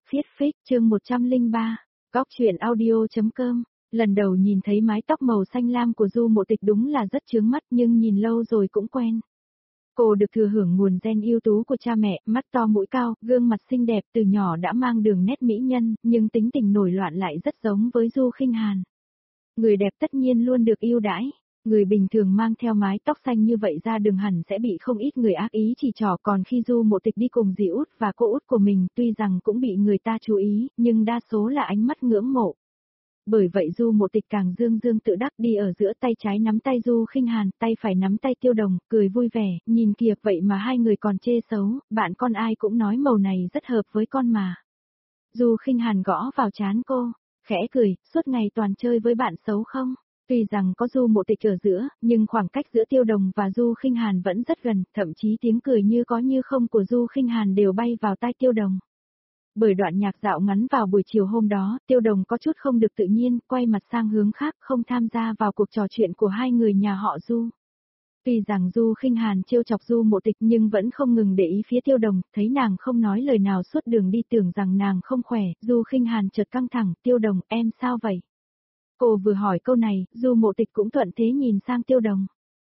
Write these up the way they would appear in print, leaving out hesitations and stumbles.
Viết phích chương 103, Góc truyện audio.com. Lần đầu nhìn thấy mái tóc màu xanh lam của Du Mộ Tịch đúng là rất chướng mắt nhưng nhìn lâu rồi cũng quen. Cô được thừa hưởng nguồn gen ưu tú của cha mẹ, mắt to mũi cao, gương mặt xinh đẹp từ nhỏ đã mang đường nét mỹ nhân, nhưng tính tình nổi loạn lại rất giống với Du Khinh Hàn. Người đẹp tất nhiên luôn được ưu đãi. Người bình thường mang theo mái tóc xanh như vậy ra đường hẳn sẽ bị không ít người ác ý chỉ trỏ, còn khi Du Mộ Tịch đi cùng dì út và cô út của mình tuy rằng cũng bị người ta chú ý, nhưng đa số là ánh mắt ngưỡng mộ. Bởi vậy Du Mộ Tịch càng dương dương tự đắc đi ở giữa, tay trái nắm tay Du Khinh Hàn, tay phải nắm tay Tiêu Đồng, cười vui vẻ, nhìn kìa vậy mà hai người còn chê xấu, bạn con ai cũng nói màu này rất hợp với con mà. Du Khinh Hàn gõ vào trán cô, khẽ cười, suốt ngày toàn chơi với bạn xấu không? Tuy rằng có Du Mộ Tịch ở giữa, nhưng khoảng cách giữa Tiêu Đồng và Du Khinh Hàn vẫn rất gần, thậm chí tiếng cười như có như không của Du Khinh Hàn đều bay vào tai Tiêu Đồng. Bởi đoạn nhạc dạo ngắn vào buổi chiều hôm đó, Tiêu Đồng có chút không được tự nhiên, quay mặt sang hướng khác, không tham gia vào cuộc trò chuyện của hai người nhà họ Du. Tuy rằng Du Khinh Hàn trêu chọc Du Mộ Tịch nhưng vẫn không ngừng để ý phía Tiêu Đồng, thấy nàng không nói lời nào suốt đường đi tưởng rằng nàng không khỏe, Du Khinh Hàn chợt căng thẳng, Tiêu Đồng, em sao vậy? Cô vừa hỏi câu này, Du Mộ Tịch cũng thuận thế nhìn sang Tiêu Đồng.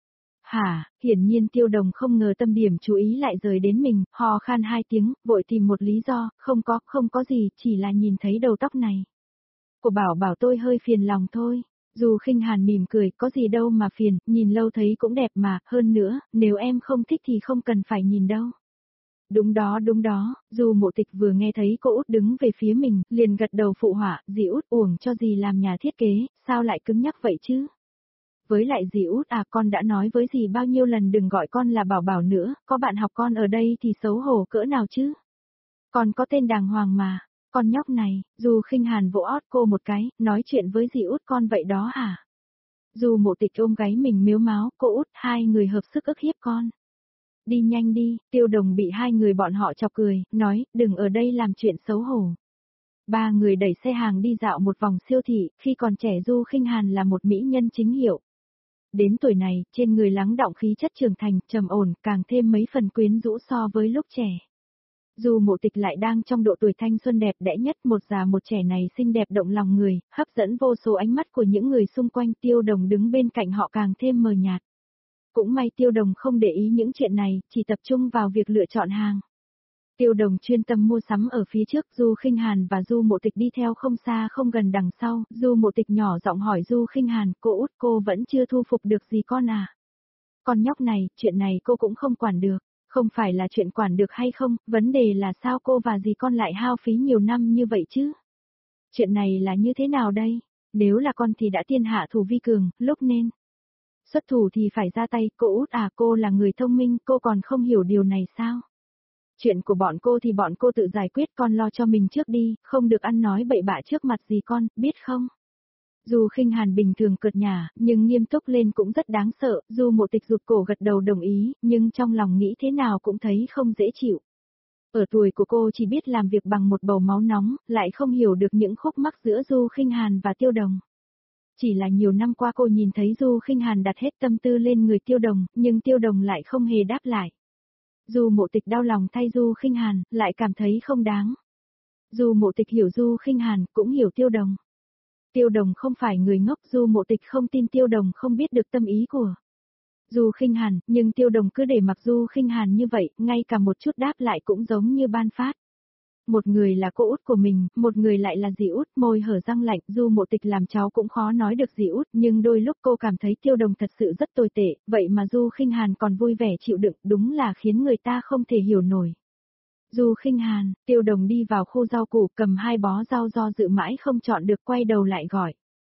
Hả, hiển nhiên Tiêu Đồng không ngờ tâm điểm chú ý lại rời đến mình, hò khan hai tiếng, vội tìm một lý do, không có gì, chỉ là nhìn thấy đầu tóc này. Cô bảo tôi hơi phiền lòng thôi. Du Khinh Hàn mỉm cười, có gì đâu mà phiền, nhìn lâu thấy cũng đẹp mà, hơn nữa, nếu em không thích thì không cần phải nhìn đâu. Đúng đó, Du Mộ Tịch vừa nghe thấy cô út đứng về phía mình, liền gật đầu phụ họa, dì út uổng cho dì làm nhà thiết kế, sao lại cứng nhắc vậy chứ? Với lại dì út à, con đã nói với dì bao nhiêu lần đừng gọi con là Bảo Bảo nữa, có bạn học con ở đây thì xấu hổ cỡ nào chứ? Con có tên đàng hoàng mà, con nhóc này, Du Khinh Hàn vỗ ót cô một cái, nói chuyện với dì út con vậy đó hả? Du Mộ Tịch ôm gáy mình mếu máo, cô út, hai người hợp sức ức hiếp con. Đi nhanh đi, Tiêu Đồng bị hai người bọn họ chọc cười, nói, đừng ở đây làm chuyện xấu hổ. Ba người đẩy xe hàng đi dạo một vòng siêu thị, khi còn trẻ Du Khinh Hàn là một mỹ nhân chính hiệu. Đến tuổi này, trên người lắng đọng khí chất trưởng thành, trầm ổn, càng thêm mấy phần quyến rũ so với lúc trẻ. Du Mộ Tịch lại đang trong độ tuổi thanh xuân đẹp đẽ nhất, một già một trẻ này xinh đẹp động lòng người, hấp dẫn vô số ánh mắt của những người xung quanh. Tiêu Đồng đứng bên cạnh họ càng thêm mờ nhạt. Cũng may Tiêu Đồng không để ý những chuyện này, chỉ tập trung vào việc lựa chọn hàng. Tiêu Đồng chuyên tâm mua sắm ở phía trước, Du Khinh Hàn và Du Mộ Tịch đi theo không xa không gần đằng sau. Du Mộ Tịch nhỏ giọng hỏi Du Khinh Hàn, cô út, cô vẫn chưa thu phục được gì con à? Con nhóc này, chuyện này cô cũng không quản được. Không phải là chuyện quản được hay không, vấn đề là sao cô và dì con lại hao phí nhiều năm như vậy chứ? Chuyện này là như thế nào đây? Nếu là con thì đã tiên hạ thủ vi cường, lúc nên xuất thủ thì phải ra tay. Cô út à, cô là người thông minh, cô còn không hiểu điều này sao? Chuyện của bọn cô thì bọn cô tự giải quyết, con lo cho mình trước đi, không được ăn nói bậy bạ trước mặt dì con, biết không? Du Khinh Hàn bình thường cợt nhả, nhưng nghiêm túc lên cũng rất đáng sợ. Du Mộ Tịch rụt cổ gật đầu đồng ý, nhưng trong lòng nghĩ thế nào cũng thấy không dễ chịu. Ở tuổi của cô chỉ biết làm việc bằng một bầu máu nóng, lại không hiểu được những khúc mắc giữa Du Khinh Hàn và Tiêu Đồng. Chỉ là nhiều năm qua cô nhìn thấy Du Khinh Hàn đặt hết tâm tư lên người Tiêu Đồng, nhưng Tiêu Đồng lại không hề đáp lại. Du Mộ Tịch đau lòng thay Du Khinh Hàn, lại cảm thấy không đáng. Du Mộ Tịch hiểu Du Khinh Hàn, cũng hiểu Tiêu Đồng. Tiêu Đồng không phải người ngốc, Du Mộ Tịch không tin Tiêu Đồng không biết được tâm ý của Du Khinh Hàn, nhưng Tiêu Đồng cứ để mặc Du Khinh Hàn như vậy, ngay cả một chút đáp lại cũng giống như ban phát. Một người là cô út của mình, một người lại là dì út, môi hở răng lạnh. Du Mộ Tịch làm cháu cũng khó nói được dì út, nhưng đôi lúc cô cảm thấy Tiêu Đồng thật sự rất tồi tệ, vậy mà Du Khinh Hàn còn vui vẻ chịu đựng, đúng là khiến người ta không thể hiểu nổi. Du Khinh Hàn, Tiêu Đồng đi vào khu rau củ, cầm hai bó rau do dự mãi không chọn được, quay đầu lại gọi.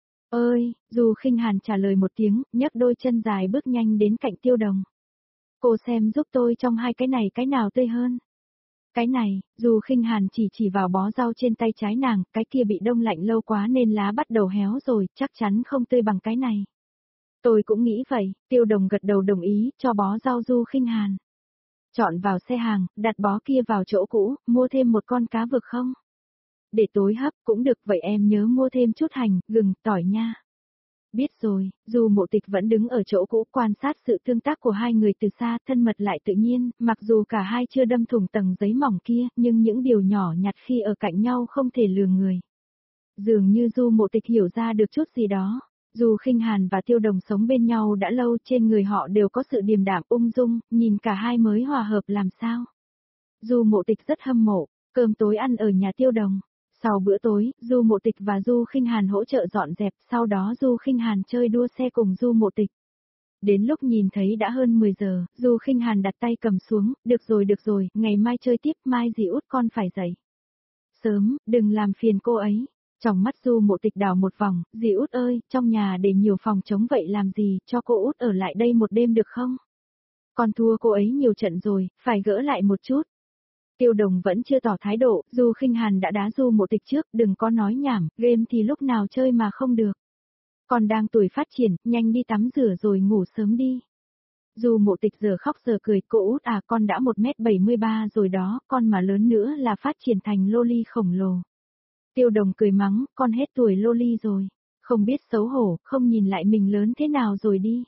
Ơi, Du Khinh Hàn trả lời một tiếng, nhấc đôi chân dài bước nhanh đến cạnh Tiêu Đồng. Cô xem giúp tôi trong hai cái này cái nào tươi hơn. Cái này, Du Khinh Hàn chỉ vào bó rau trên tay trái nàng, cái kia bị đông lạnh lâu quá nên lá bắt đầu héo rồi, chắc chắn không tươi bằng cái này. Tôi cũng nghĩ vậy, Tiêu Đồng gật đầu đồng ý, cho bó rau Du Khinh Hàn. Chọn vào xe hàng, đặt bó kia vào chỗ cũ, mua thêm một con cá vực không? Để tối hấp cũng được, vậy em nhớ mua thêm chút hành, gừng, tỏi nha. Biết rồi, dù Mộ Tịch vẫn đứng ở chỗ cũ quan sát sự tương tác của hai người từ xa, thân mật lại tự nhiên, mặc dù cả hai chưa đâm thủng tầng giấy mỏng kia, nhưng những điều nhỏ nhặt khi ở cạnh nhau không thể lừa người. Dường như Du Mộ Tịch hiểu ra được chút gì đó. Dù Khinh Hàn và Tiêu Đồng sống bên nhau đã lâu, trên người họ đều có sự điềm đạm ung dung, nhìn cả hai mới hòa hợp làm sao. Du Mộ Tịch rất hâm mộ, cơm tối ăn ở nhà Tiêu Đồng. Sau bữa tối, Du Mộ Tịch và Du Khinh Hàn hỗ trợ dọn dẹp, sau đó Du Khinh Hàn chơi đua xe cùng Du Mộ Tịch. Đến lúc nhìn thấy đã hơn 10 giờ, Du Khinh Hàn đặt tay cầm xuống, được rồi, ngày mai chơi tiếp, mai dì út con phải dậy. Sớm, đừng làm phiền cô ấy. Trong mắt Du Mộ Tịch đảo một vòng, dì út ơi, trong nhà để nhiều phòng trống vậy làm gì, cho cô út ở lại đây một đêm được không? Con thua cô ấy nhiều trận rồi, phải gỡ lại một chút. Tiêu Đồng vẫn chưa tỏ thái độ, Du Khinh Hàn đã đá Du Mộ Tịch trước, đừng có nói nhảm, game thì lúc nào chơi mà không được. Con đang tuổi phát triển, nhanh đi tắm rửa rồi ngủ sớm đi. Du Mộ Tịch giờ khóc giờ cười, cô út à, con đã 1m73 rồi đó, con mà lớn nữa là phát triển thành loli khổng lồ. Tiêu Đồng cười mắng, con hết tuổi loli rồi, không biết xấu hổ, không nhìn lại mình lớn thế nào rồi đi.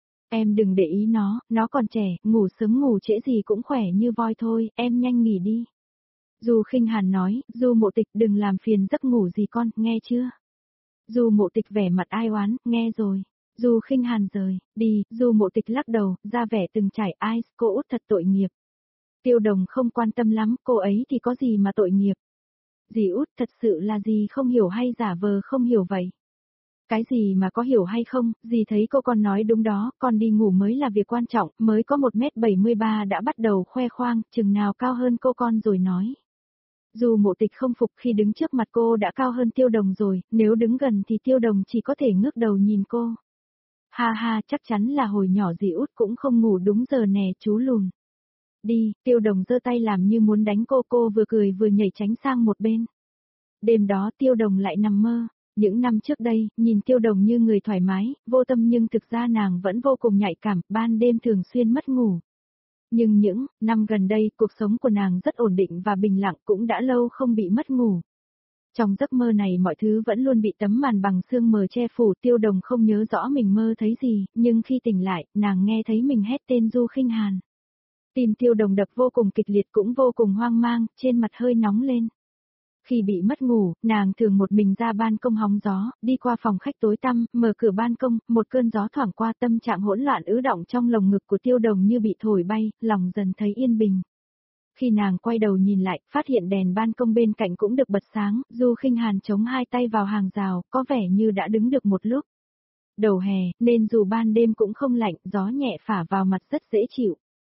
Em đừng để ý nó còn trẻ, ngủ sớm ngủ trễ gì cũng khỏe như voi thôi, em nhanh nghỉ đi. Du Khinh Hàn nói, Du Mộ Tịch đừng làm phiền giấc ngủ gì con, nghe chưa? Du Mộ Tịch vẻ mặt ai oán, nghe rồi. Du Khinh Hàn rời, đi, Du Mộ Tịch lắc đầu, ra vẻ từng trải, ai, cô út thật tội nghiệp. Tiêu Đồng không quan tâm lắm, cô ấy thì có gì mà tội nghiệp. Dì út thật sự là dì không hiểu hay giả vờ không hiểu vậy? Cái gì mà có hiểu hay không, dì thấy cô con nói đúng đó, con đi ngủ mới là việc quan trọng, mới có 1m73 đã bắt đầu khoe khoang, chừng nào cao hơn cô con rồi nói. Dù Mộ Tịch không phục khi đứng trước mặt cô đã cao hơn Tiêu Đồng rồi, nếu đứng gần thì Tiêu Đồng chỉ có thể ngước đầu nhìn cô. Ha ha, chắc chắn là hồi nhỏ dì út cũng không ngủ đúng giờ nè chú lùn. Đi, Tiêu Đồng giơ tay làm như muốn đánh cô vừa cười vừa nhảy tránh sang một bên. Đêm đó Tiêu Đồng lại nằm mơ. Những năm trước đây, nhìn Tiêu Đồng như người thoải mái, vô tâm nhưng thực ra nàng vẫn vô cùng nhạy cảm, ban đêm thường xuyên mất ngủ. Nhưng những năm gần đây, cuộc sống của nàng rất ổn định và bình lặng, cũng đã lâu không bị mất ngủ. Trong giấc mơ này mọi thứ vẫn luôn bị tấm màn bằng sương mờ che phủ, Tiêu Đồng không nhớ rõ mình mơ thấy gì, nhưng khi tỉnh lại, nàng nghe thấy mình hét tên Du Khinh Hàn. Tim Tiêu Đồng đập vô cùng kịch liệt cũng vô cùng hoang mang, trên mặt hơi nóng lên. Khi bị mất ngủ, nàng thường một mình ra ban công hóng gió, đi qua phòng khách tối tăm, mở cửa ban công, một cơn gió thoảng qua, tâm trạng hỗn loạn ứ đọng trong lồng ngực của Tiêu Đồng như bị thổi bay, lòng dần thấy yên bình. Khi nàng quay đầu nhìn lại, phát hiện đèn ban công bên cạnh cũng được bật sáng, Du Khinh Hàn chống hai tay vào hàng rào, có vẻ như đã đứng được một lúc. Đầu hè, nên dù ban đêm cũng không lạnh, gió nhẹ phả vào mặt rất dễ chịu.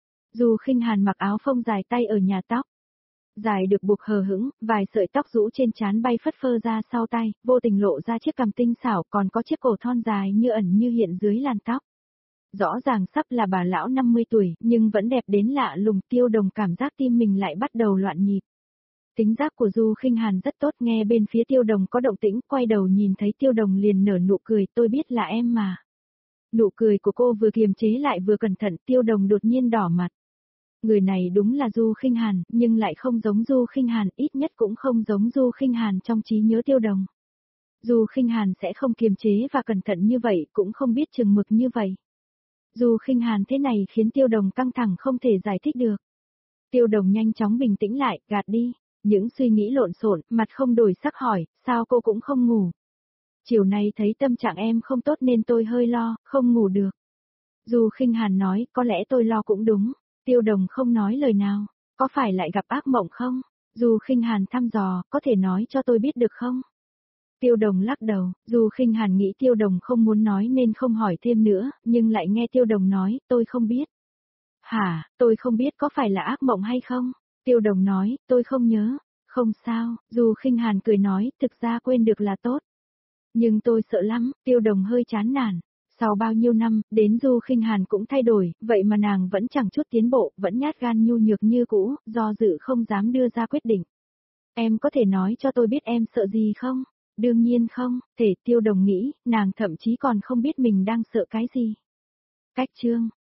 Du Khinh Hàn mặc áo phông dài tay ở nhà tóc. Dài được buộc hờ hững, vài sợi tóc rũ trên trán bay phất phơ ra sau tay, vô tình lộ ra chiếc cằm tinh xảo, còn có chiếc cổ thon dài như ẩn như hiện dưới làn tóc. Rõ ràng sắp là bà lão 50 tuổi, nhưng vẫn đẹp đến lạ lùng. Tiêu Đồng cảm giác tim mình lại bắt đầu loạn nhịp. Tính giác của Du Khinh Hàn rất tốt, nghe bên phía Tiêu Đồng có động tĩnh, quay đầu nhìn thấy Tiêu Đồng liền nở nụ cười, tôi biết là em mà. Nụ cười của cô vừa kiềm chế lại vừa cẩn thận, Tiêu Đồng đột nhiên đỏ mặt. Người này đúng là Du Khinh Hàn, nhưng lại không giống Du Khinh Hàn, ít nhất cũng không giống Du Khinh Hàn trong trí nhớ Tiêu Đồng. Du Khinh Hàn sẽ không kiềm chế và cẩn thận như vậy, cũng không biết chừng mực như vậy. Du Khinh Hàn thế này khiến Tiêu Đồng căng thẳng không thể giải thích được. Tiêu Đồng nhanh chóng bình tĩnh lại, gạt đi, những suy nghĩ lộn xộn, mặt không đổi sắc hỏi, sao cô cũng không ngủ? Chiều nay thấy tâm trạng em không tốt nên tôi hơi lo, không ngủ được. Du Khinh Hàn nói, có lẽ tôi lo cũng đúng. Tiêu Đồng không nói lời nào, có phải lại gặp ác mộng không? Du Khinh Hàn thăm dò, có thể nói cho tôi biết được không? Tiêu Đồng lắc đầu, Du Khinh Hàn nghĩ Tiêu Đồng không muốn nói nên không hỏi thêm nữa, nhưng lại nghe Tiêu Đồng nói, tôi không biết. Hả, tôi không biết có phải là ác mộng hay không? Tiêu Đồng nói, tôi không nhớ. Không sao, Du Khinh Hàn cười nói, thực ra quên được là tốt. Nhưng tôi sợ lắm, Tiêu Đồng hơi chán nản. Sau bao nhiêu năm, đến Du Khinh Hàn cũng thay đổi, vậy mà nàng vẫn chẳng chút tiến bộ, vẫn nhát gan nhu nhược như cũ, do dự không dám đưa ra quyết định. Em có thể nói cho tôi biết em sợ gì không? Đương nhiên không, thể Tiêu Đồng nghĩ, nàng thậm chí còn không biết mình đang sợ cái gì. Cách chương